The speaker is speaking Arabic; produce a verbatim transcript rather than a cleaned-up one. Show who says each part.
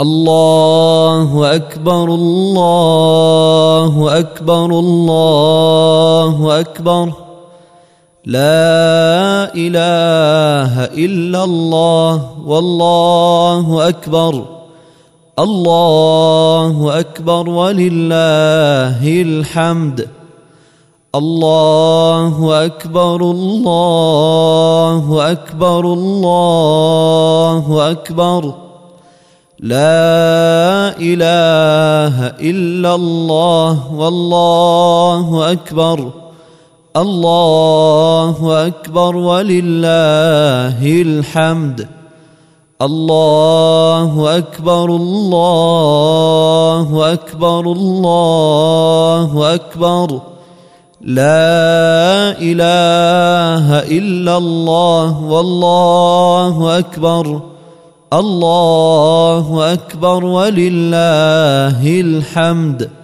Speaker 1: الله أكبر الله أكبر الله أكبر لا إله إلا الله والله أكبر الله أكبر ولله الحمد الله أكبر الله أكبر الله أكبر لا إله إلا الله والله أكبر الله أكبر ولله الحمد الله أكبر الله أكبر الله أكبر لا إله إلا الله والله أكبر الله أكبر ولله الحمد